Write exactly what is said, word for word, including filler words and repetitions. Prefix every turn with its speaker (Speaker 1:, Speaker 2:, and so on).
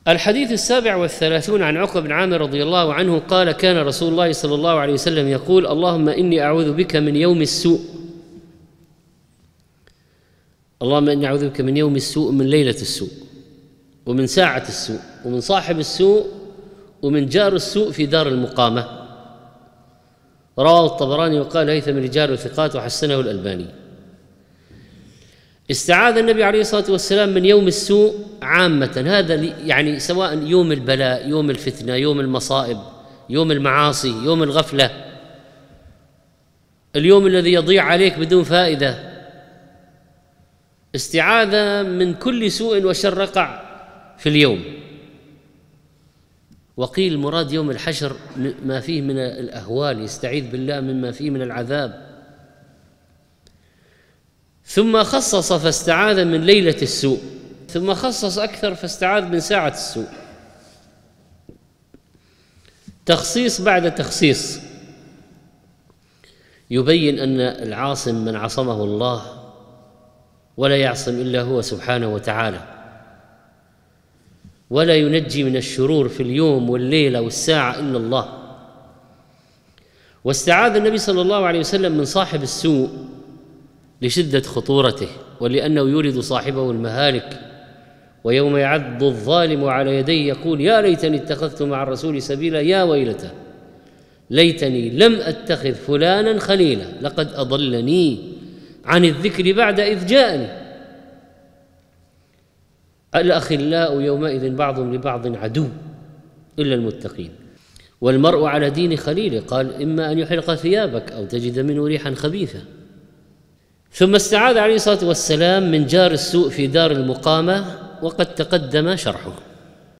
Speaker 1: الحديث السابع والثلاثون عن عقبة بن عامر رضي الله عنه قال: كان رسول الله صلى الله عليه وسلم يقول: اللهم إني أعوذ بك من يوم السوء اللهم إني أعوذ بك من يوم السوء، من ليلة السوء، ومن ساعة السوء، ومن صاحب السوء، ومن جار السوء في دار المقامة. رواه الطبراني وقال هيثم رجال ثقات وحسنه الألباني. استعاذ النبي عليه الصلاة والسلام من يوم السوء عامة، هذا يعني سواء يوم البلاء، يوم الفتنة، يوم المصائب، يوم المعاصي، يوم الغفلة، اليوم الذي يضيع عليك بدون فائدة. استعاذة من كل سوء وشر يقع في اليوم. وقيل المراد يوم الحشر ما فيه من الأهوال، يستعيذ بالله مما فيه من العذاب. ثم خصص فاستعاذ من ليلة السوء، ثم خصص أكثر فاستعاذ من ساعة السوء، تخصيص بعد تخصيص، يبين أن العاصم من عصمه الله، ولا يعصم إلا هو سبحانه وتعالى، ولا ينجي من الشرور في اليوم والليلة والساعة إلا الله. واستعاذ النبي صلى الله عليه وسلم من صاحب السوء لشدة خطورته، ولأنه يورد صاحبه المهالك. ويوم يعض الظالم على يديه يقول: يا ليتني اتخذت مع الرسول سبيلا، يا ويلتى ليتني لم أتخذ فلانا خليلا لقد أضلني عن الذكر بعد إذ جاءني. الأخلاء يومئذ بعضهم لبعض عدو إلا المتقين. والمرء على دين خليله، قال: إما أن يحرق ثيابك أو تجد منه ريحا خبيثة. ثم استعاذ عليه الصلاة والسلام من جار السوء في دار المقامة، وقد تقدم شرحه.